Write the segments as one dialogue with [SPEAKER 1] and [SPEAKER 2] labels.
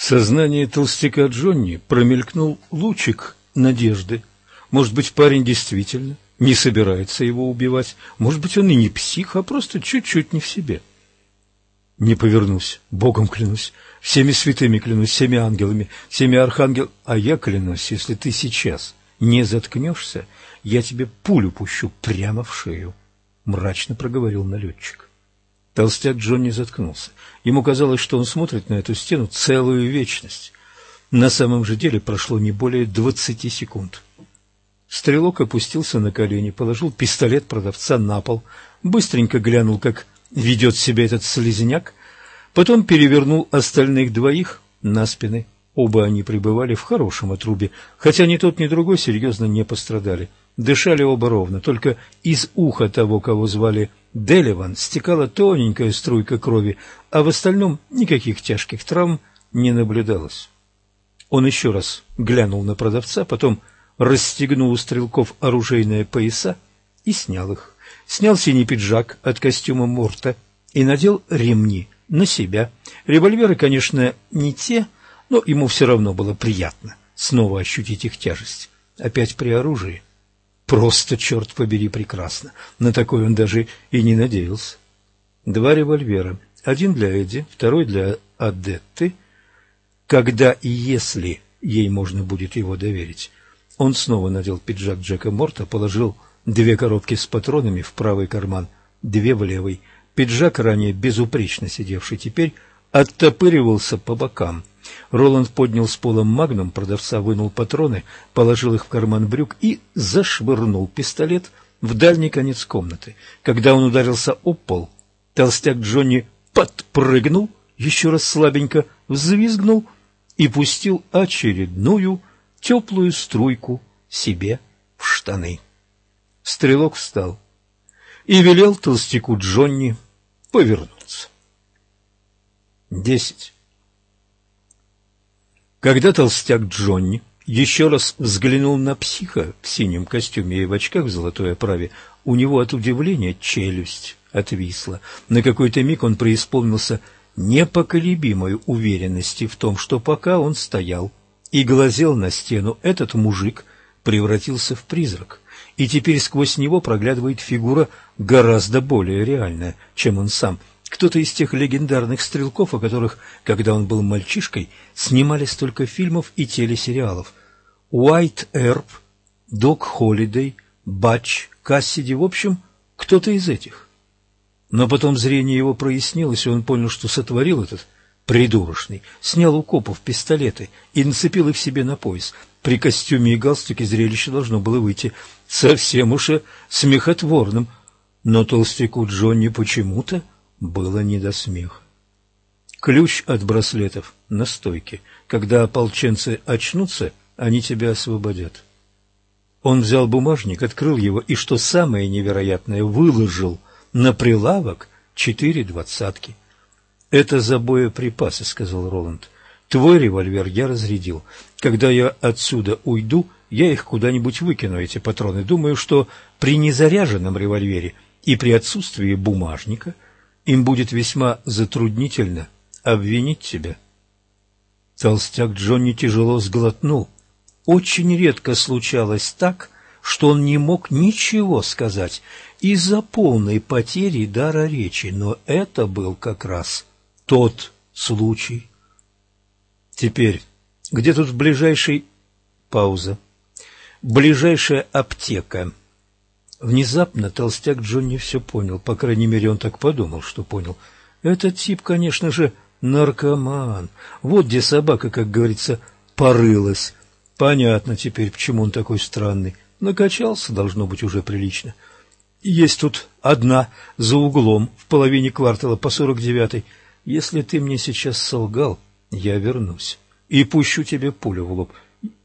[SPEAKER 1] сознании толстяка Джонни промелькнул лучик надежды. Может быть, парень действительно не собирается его убивать. Может быть, он и не псих, а просто чуть-чуть не в себе. Не повернусь, Богом клянусь, всеми святыми клянусь, всеми ангелами, всеми архангелами. А я клянусь, если ты сейчас не заткнешься, я тебе пулю пущу прямо в шею, — мрачно проговорил налетчик. Толстяк Джонни заткнулся. Ему казалось, что он смотрит на эту стену целую вечность. На самом же деле прошло не более 20 секунд. Стрелок опустился на колени, положил пистолет продавца на пол, быстренько глянул, как ведет себя этот слизняк, потом перевернул остальных двоих на спины. Оба они пребывали в хорошем отрубе, хотя ни тот, ни другой серьезно не пострадали. Дышали оба ровно, только из уха того, кого звали Деливан, стекала тоненькая струйка крови, а в остальном никаких тяжких травм не наблюдалось. Он еще раз глянул на продавца, потом расстегнул у стрелков оружейные пояса и снял их. Снял синий пиджак от костюма Морта и надел ремни на себя. Револьверы, конечно, не те, но ему все равно было приятно снова ощутить их тяжесть. Опять при оружии. Просто, черт побери, прекрасно. На такой он даже и не надеялся. 2 револьвера. Один для Эдди, второй для Адетты. Когда и если ей можно будет его доверить. Он снова надел пиджак Джека Морта, положил 2 коробки с патронами в правый карман, 2 в левый. Пиджак, ранее безупречно сидевший, теперь оттопыривался по бокам. Роланд поднял с пола магнум, продавца вынул патроны, положил их в карман брюк и зашвырнул пистолет в дальний конец комнаты. Когда он ударился об пол, толстяк Джонни подпрыгнул, еще раз слабенько взвизгнул и пустил очередную теплую струйку себе в штаны. Стрелок встал и велел толстяку Джонни повернуться. 10. Когда толстяк Джонни еще раз взглянул на психа в синем костюме и в очках в золотой оправе, у него от удивления челюсть отвисла. На какой-то миг он преисполнился непоколебимой уверенности в том, что пока он стоял и глазел на стену, этот мужик превратился в призрак, и теперь сквозь него проглядывает фигура гораздо более реальная, чем он сам. Кто-то из тех легендарных стрелков, о которых, когда он был мальчишкой, снимали столько фильмов и телесериалов. Уайт Эрп, Док Холлидей, Батч, Кассиди, в общем, кто-то из этих. Но потом зрение его прояснилось, и он понял, что сотворил этот придурочный, снял у копов пистолеты и нацепил их себе на пояс. При костюме и галстуке зрелище должно было выйти совсем уж смехотворным, но толстяку Джонни почему-то было не до смеха. Ключ от браслетов на стойке. Когда ополченцы очнутся, они тебя освободят. Он взял бумажник, открыл его и, что самое невероятное, выложил на прилавок 4 двадцатки. «Это за боеприпасы», — сказал Роланд. «Твой револьвер я разрядил. Когда я отсюда уйду, я их куда-нибудь выкину, эти патроны. Думаю, что при незаряженном револьвере и при отсутствии бумажника им будет весьма затруднительно обвинить тебя». Толстяк Джонни тяжело сглотнул. Очень редко случалось так, что он не мог ничего сказать из-за полной потери дара речи, но это был как раз тот случай. Теперь, где тут ближайший... Пауза. Ближайшая аптека. Внезапно толстяк Джонни все понял, по крайней мере, он так подумал, что понял. Этот тип, конечно же, наркоман. Вот где собака, как говорится, порылась. Понятно теперь, почему он такой странный. Накачался, должно быть, уже прилично. Есть тут одна за углом, в половине квартала по 49-й. Если ты мне сейчас солгал, я вернусь и пущу тебе пулю в лоб.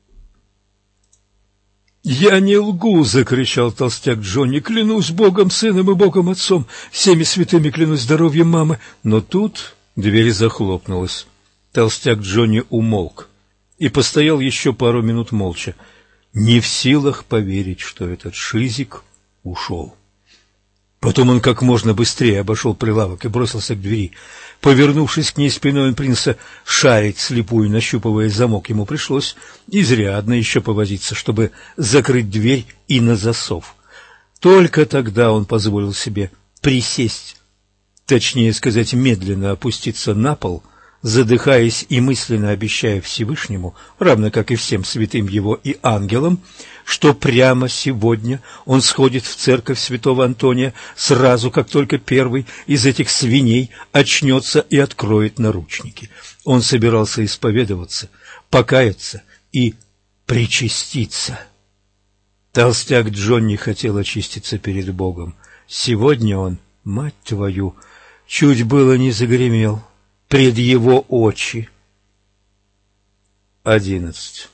[SPEAKER 1] «Я не лгу!» — закричал толстяк Джонни. «Клянусь Богом, Сыном и Богом Отцом, всеми святыми клянусь здоровьем мамы!» Но тут дверь захлопнулась. Толстяк Джонни умолк и постоял еще пару минут молча, не в силах поверить, что этот шизик ушел. Потом он как можно быстрее обошел прилавок и бросился к двери. Повернувшись к ней спиной, он принялся шарить слепую, нащупывая замок. Ему пришлось изрядно еще повозиться, чтобы закрыть дверь и на засов. Только тогда он позволил себе присесть, точнее сказать, медленно опуститься на пол, задыхаясь и мысленно обещая Всевышнему, равно как и всем святым его и ангелам, что прямо сегодня он сходит в церковь святого Антония сразу, как только первый из этих свиней очнется и откроет наручники. Он собирался исповедоваться, покаяться и причаститься. Толстяк Джонни хотел очиститься перед Богом. Сегодня он, мать твою, чуть было не загремел пред его очи. 11.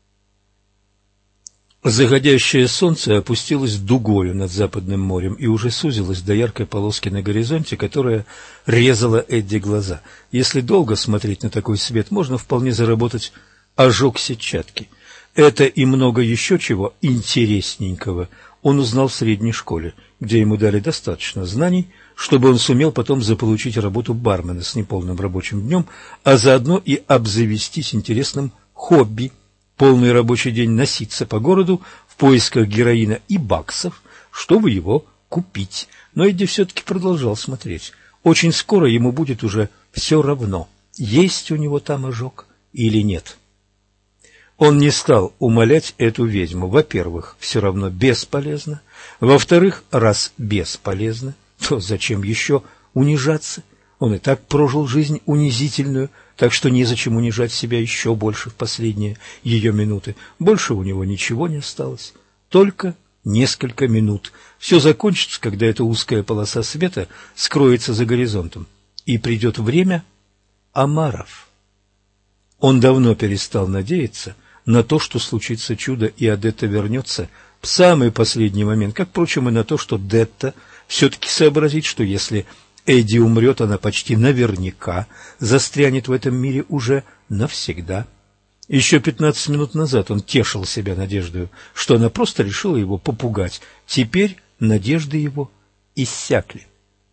[SPEAKER 1] Заходящее солнце опустилось дугою над Западным морем и уже сузилось до яркой полоски на горизонте, которая резала Эдди глаза. Если долго смотреть на такой свет, можно вполне заработать ожог сетчатки. Это и много еще чего интересненького он узнал в средней школе, где ему дали достаточно знаний, чтобы он сумел потом заполучить работу бармена с неполным рабочим днем, а заодно и обзавестись интересным хобби. Полный рабочий день носиться по городу в поисках героина и баксов, чтобы его купить. Но Эдди все-таки продолжал смотреть. Очень скоро ему будет уже все равно, есть у него там ожог или нет. Он не стал умолять эту ведьму. Во-первых, все равно бесполезно. Во-вторых, раз бесполезно, то зачем еще унижаться? Он и так прожил жизнь унизительную, так что незачем унижать себя еще больше в последние ее минуты. Больше у него ничего не осталось, только несколько минут. Все закончится, когда эта узкая полоса света скроется за горизонтом, и придет время омаров. Он давно перестал надеяться на то, что случится чудо, и Одетта вернется в самый последний момент, как, впрочем, и на то, что Детта все-таки сообразит, что если Эдди умрет, она почти наверняка застрянет в этом мире уже навсегда. Еще 15 минут назад он тешил себя надеждой, что она просто решила его попугать. Теперь надежды его иссякли.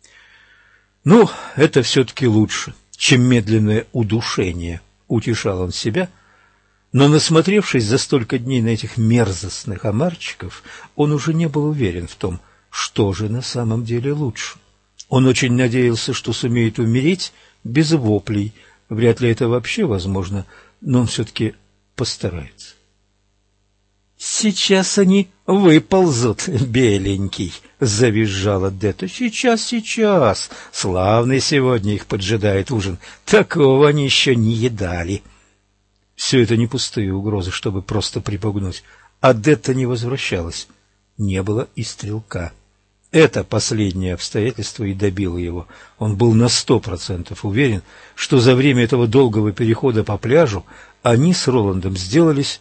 [SPEAKER 1] Ну, это все-таки лучше, чем медленное удушение, утешал он себя. Но, насмотревшись за столько дней на этих мерзостных омарчиков, он уже не был уверен в том, что же на самом деле лучше. Он очень надеялся, что сумеет умереть без воплей. Вряд ли это вообще возможно, но он все-таки постарается. «Сейчас они выползут, беленький!» — завизжала Детта. «Сейчас! Славный сегодня их поджидает ужин. Такого они еще не едали!» Все это не пустые угрозы, чтобы просто припугнуть. А Детта не возвращалась. Не было и стрелка. Это последнее обстоятельство и добило его. Он был на 100% уверен, что за время этого долгого перехода по пляжу они с Роландом сделались,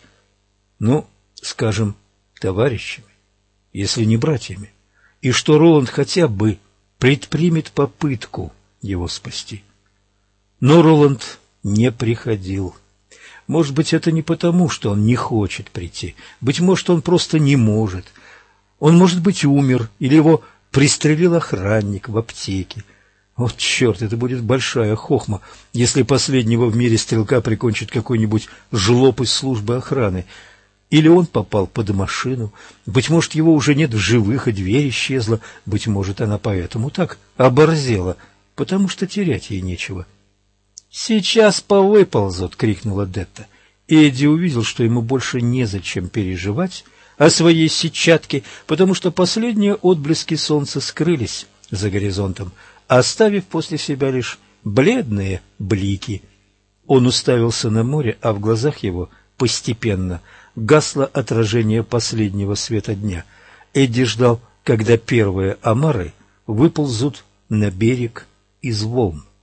[SPEAKER 1] скажем, товарищами, если не братьями, и что Роланд хотя бы предпримет попытку его спасти. Но Роланд не приходил. Может быть, это не потому, что он не хочет прийти. Быть может, он просто не может. Он, может быть, умер, или его пристрелил охранник в аптеке. Вот черт, это будет большая хохма, если последнего в мире стрелка прикончит какой-нибудь жлоб из службы охраны. Или он попал под машину. Быть может, его уже нет в живых, и дверь исчезла. Быть может, она поэтому так оборзела, потому что терять ей нечего. «Сейчас повыползут!» — крикнула Детта. Эдди увидел, что ему больше незачем переживать о своей сетчатке, потому что последние отблески солнца скрылись за горизонтом, оставив после себя лишь бледные блики. Он уставился на море, а в глазах его постепенно гасло отражение последнего света дня. Эдди ждал, когда первые омары выползут на берег из волн.